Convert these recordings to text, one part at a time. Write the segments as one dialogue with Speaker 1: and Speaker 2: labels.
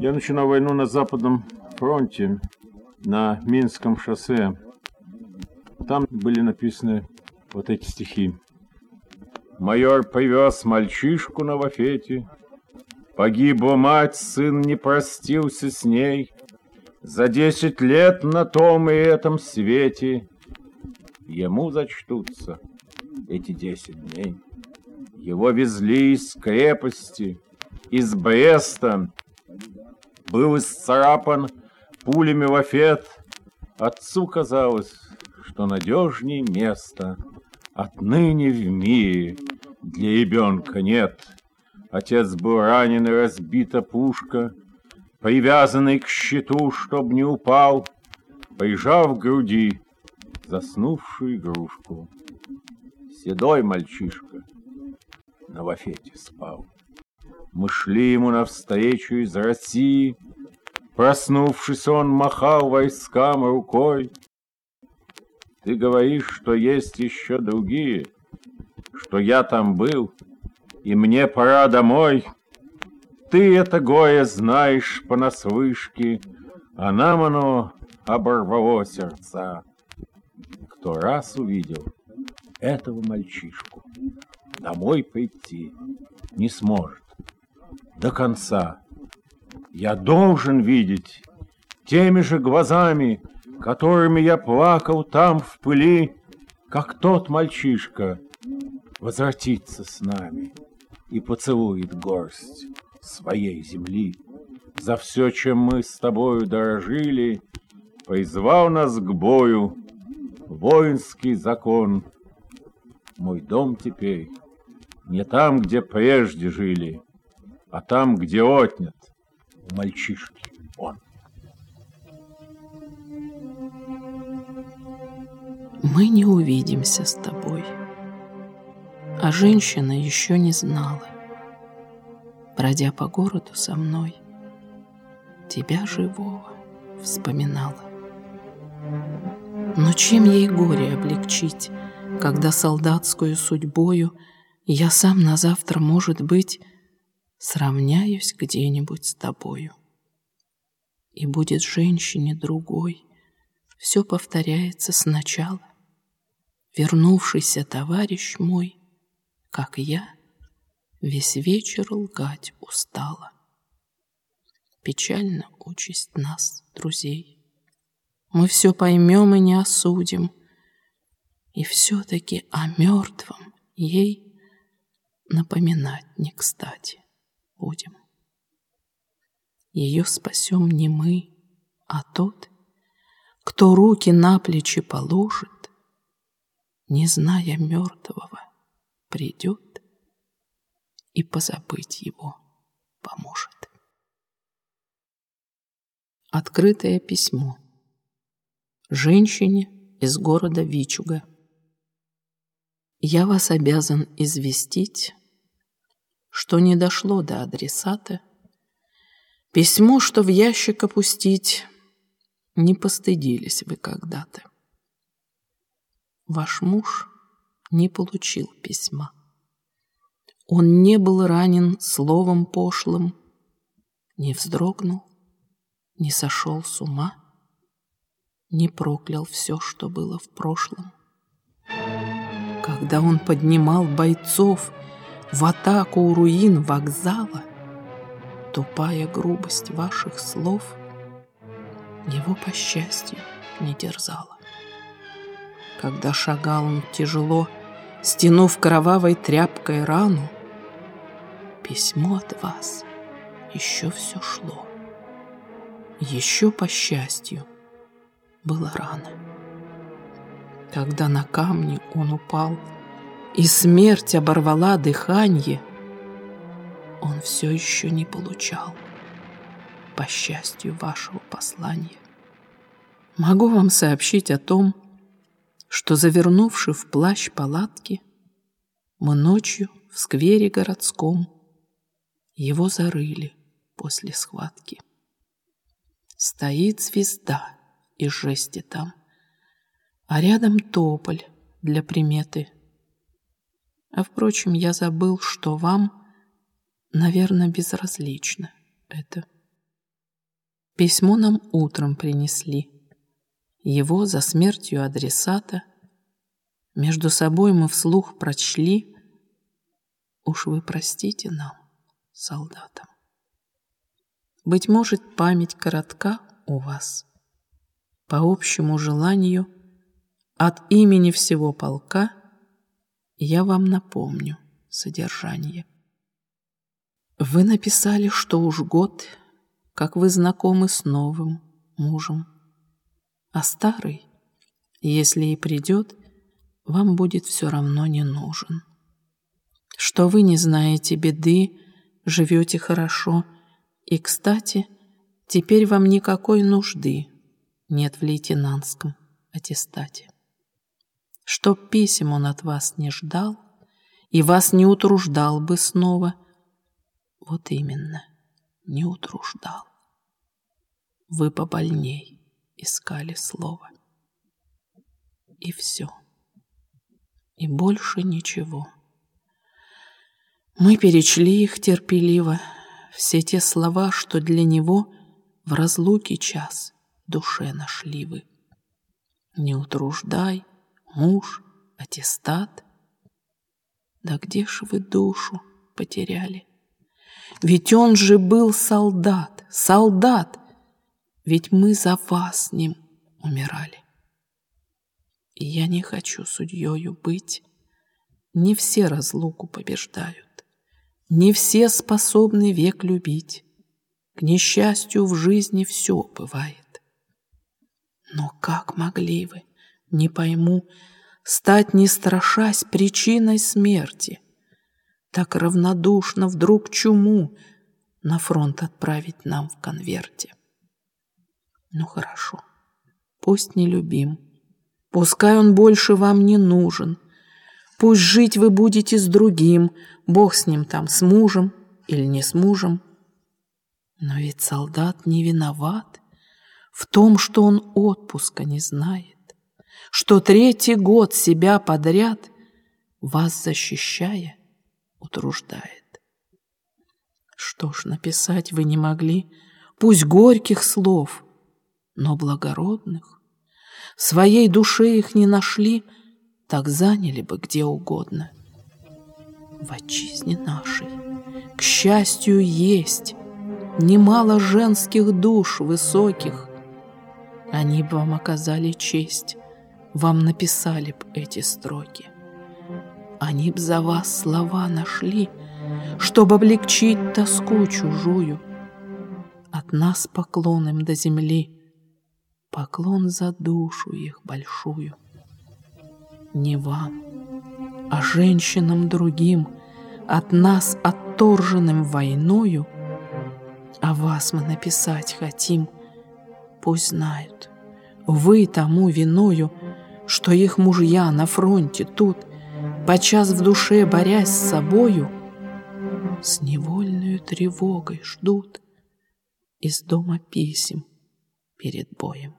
Speaker 1: Я начинал войну на Западном фронте, на Минском шоссе. Там были написаны вот эти стихи. Майор повез мальчишку на лафете, погибла мать, сын не простился с ней. За 10 лет на том и этом свете ему зачтутся эти 10 дней. Его везли из крепости, из Бреста. Был исцарапан пулями лафет. Отцу казалось, что надежней места отныне в мире для ребенка нет. Отец был ранен и разбита пушка, привязанный к щиту, чтоб не упал, прижав к груди заснувшую игрушку. Седой мальчишка на лафете спал. Мы шли ему навстречу из России. Проснувшись, он махал войскам рукой. Ты говоришь, что есть еще другие, что я там был, и мне пора домой. Ты это горе знаешь понаслышке, а нам оно оборвало сердца. Кто раз увидел этого мальчишку, домой прийти не сможет до конца. Я должен видеть теми же глазами, которыми я плакал там в пыли, как тот мальчишка возвратится с нами и поцелует горсть своей земли. За все, чем мы с тобою дорожили, призвал нас к бою воинский закон. Мой дом теперь не там, где прежде жили, а там, где отнят у мальчишки он.
Speaker 2: Мы не увидимся с тобой, а женщина еще не знала, бродя по городу со мной, тебя живого вспоминала. Но чем ей горе облегчить, когда солдатскую судьбою я сам на завтра, может быть, сравняюсь где-нибудь с тобою. И будет женщине другой, все повторяется сначала. Вернувшийся товарищ мой, как я, весь вечер лгать устала. Печальна участь нас, друзей. Мы все поймем и не осудим, и все-таки о мертвом ей напоминать не кстати будем. Ее спасем не мы, а тот, кто руки на плечи положит, не зная мертвого, придет и позабыть его поможет. Открытое письмо женщине из города Вичуга. Я вас обязан известить, что не дошло до адресата. Письмо, что в ящик опустить, не постыдились вы когда-то. Ваш муж не получил письма. Он не был ранен словом пошлым, не вздрогнул, не сошел с ума, не проклял все, что было в прошлом. Когда он поднимал бойцов в атаку у руин вокзала, тупая грубость ваших слов его, по счастью, не терзала. Когда шагал он тяжело, стянув кровавой тряпкой рану, письмо от вас еще все шло. Еще, по счастью, было рано. Когда на камни он упал, и смерть оборвала дыханье, он все еще не получал, по счастью, вашего послания. Могу вам сообщить о том, что, завернувши в плащ палатки, мы ночью в сквере городском его зарыли после схватки. Стоит звезда из жести там, а рядом тополь для приметы. А, впрочем, я забыл, что вам, наверное, безразлично это. Письмо нам утром принесли. Его за смертью адресата между собой мы вслух прочли. Уж вы простите нам, солдатам. Быть может, память коротка у вас. По общему желанию, от имени всего полка я вам напомню содержание. Вы написали, что уж год, как вы знакомы с новым мужем, а старый, если и придет, вам будет все равно не нужен. Что вы не знаете беды, живете хорошо, и, кстати, теперь вам никакой нужды нет в лейтенантском аттестате. Чтоб писем он от вас не ждал и вас не утруждал бы снова, вот именно, не утруждал. Вы побольней искали слово. И все. И больше ничего. Мы перечли их терпеливо, все те слова, что для него в разлуке час душе нашли вы. Не утруждай, муж, аттестат. Да где ж вы душу потеряли? Ведь он же был солдат, солдат, ведь мы за вас с ним умирали. И я не хочу судьёю быть. Не все разлуку побеждают. Не все способны век любить. К несчастью, в жизни все бывает. Но как могли вы, не пойму, стать, не страшась, причиной смерти? Так равнодушно вдруг чуму на фронт отправить нам в конверте. Ну хорошо, пусть не любим, пускай он больше вам не нужен, пусть жить вы будете с другим, Бог с ним там, с мужем или не с мужем. Но ведь солдат не виноват в том, что он отпуска не знает, что третий год себя подряд, вас защищая, утруждает. Что ж, написать вы не могли, пусть горьких слов, но благородных. В своей душе их не нашли, так заняли бы где угодно. В отчизне нашей, к счастью, есть немало женских душ высоких. Они бы вам оказали честь, вам написали б эти строки. Они б за вас слова нашли, чтобы облегчить тоску чужую. От нас поклон им до земли, поклон за душу их большую. Не вам, а женщинам другим, от нас отторженным войною, о вас мы написать хотим. Пусть знают, вы тому виною, что их мужья на фронте тут, подчас в душе борясь с собою, с невольною тревогой ждут из дома писем перед боем.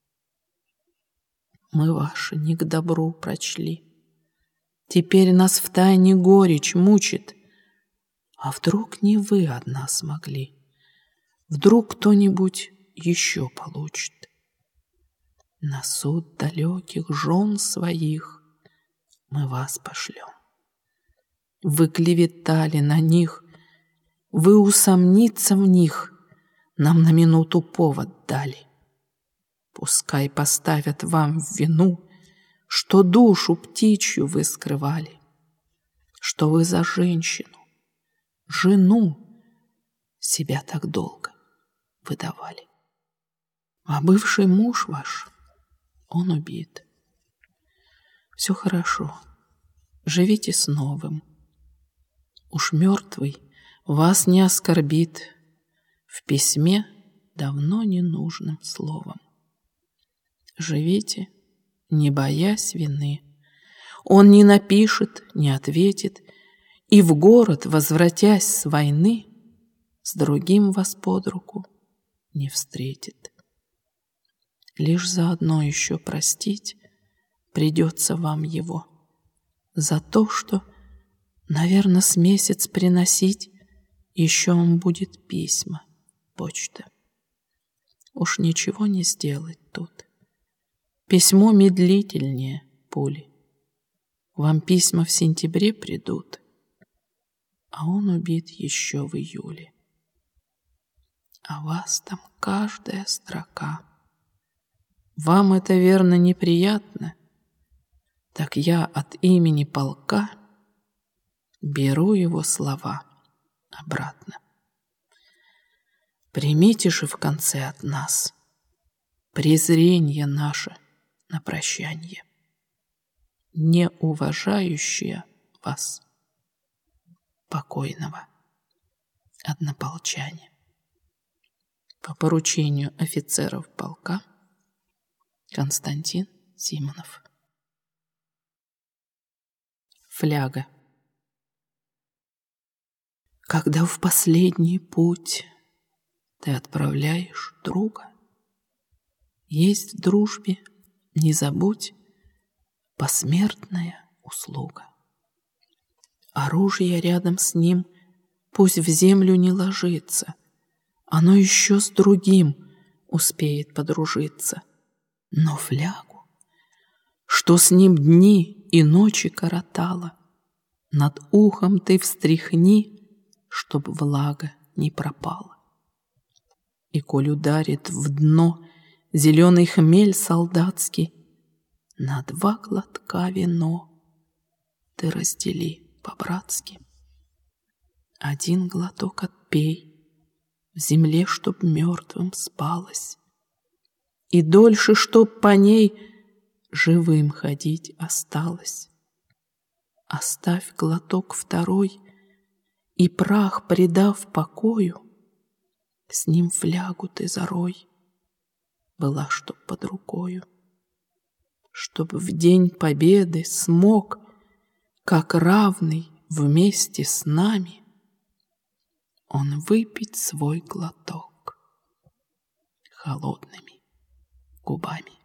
Speaker 2: Мы ваши не к добру прочли. Теперь нас втайне горечь мучит. А вдруг не вы одна смогли? Вдруг кто-нибудь еще получит? На суд далеких жен своих мы вас пошлем. Вы клеветали на них, вы усомниться в них нам на минуту повод дали. Пускай поставят вам в вину, что душу птичью вы скрывали, что вы за женщину, жену, себя так долго выдавали. А бывший муж ваш, он убит. Все хорошо, живите с новым. Уж мертвый вас не оскорбит в письме давно ненужным словом. Живите, не боясь вины. Он не напишет, не ответит, и в город, возвратясь с войны, с другим вас под руку не встретит. Лишь заодно еще простить придется вам его за то, что, наверное, с месяц приносить еще он будет письма, почта. уж ничего не сделать тут. Письмо медлительнее пули. Вам письма в сентябре придут, а он убит еще в июле. А вас там каждая строка. Вам это, верно, неприятно? Так я от имени полка беру его слова обратно. Примите же в конце от нас презрение наше на прощанье, не уважающее вас, покойного однополчане. По поручению офицеров полка Константин Симонов. Фляга. Когда в последний путь ты отправляешь друга, есть в дружбе, не забудь, посмертная услуга. Оружие рядом с ним пусть в землю не ложится, оно еще с другим успеет подружиться. Но флягу, что с ним дни и ночи коротала, над ухом ты встряхни, чтоб влага не пропала. И коль ударит в дно зеленый хмель солдатский, на 2 глотка вино ты раздели по-братски. 1 глоток отпей, в земле, чтоб мертвым спалось, и дольше, чтоб по ней живым ходить осталось. Оставь глоток второй, и прах, предав покою, с ним флягу ты зарой, была чтоб под рукою, чтоб в день победы смог, как равный вместе с нами, он выпить свой глоток холодными губами.